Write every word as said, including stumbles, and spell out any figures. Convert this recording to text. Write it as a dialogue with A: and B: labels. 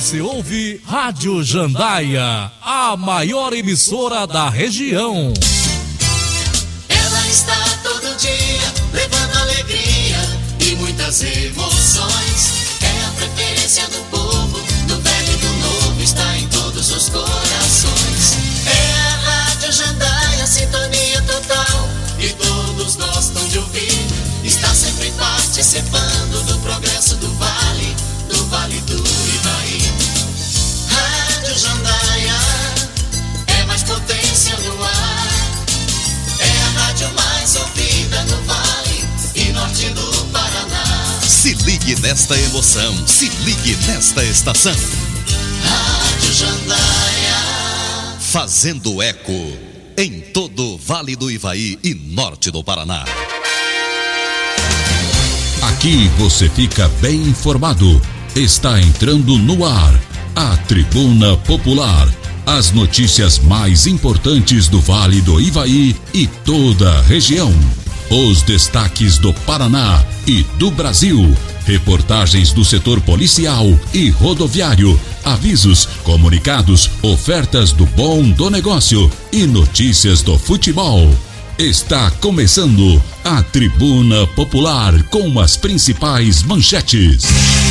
A: Você ouve Rádio Jandaia, a maior emissora da região.
B: Ela está todo dia levando alegria e muitas emoções. É a preferência do povo, do velho e do novo, está em todos os corações. É a Rádio Jandaia, sintonia total, e todos gostam de ouvir. Está sempre participando do progresso do Vale, do Vale do Ivaí. Rádio Jandaia é mais potência no ar. É a rádio mais ouvida no Vale e Norte do Paraná.
C: Se ligue nesta emoção, se ligue nesta estação.
B: Rádio Jandaia,
C: fazendo eco em todo o Vale do Ivaí e Norte do Paraná.
D: Aqui você fica bem informado. Está entrando no ar a Tribuna Popular. As notícias mais importantes do Vale do Ivaí e toda a região. Os destaques do Paraná e do Brasil. Reportagens do setor policial e rodoviário. Avisos, comunicados, ofertas do bom do negócio e notícias do futebol. Está começando a Tribuna Popular com as principais manchetes.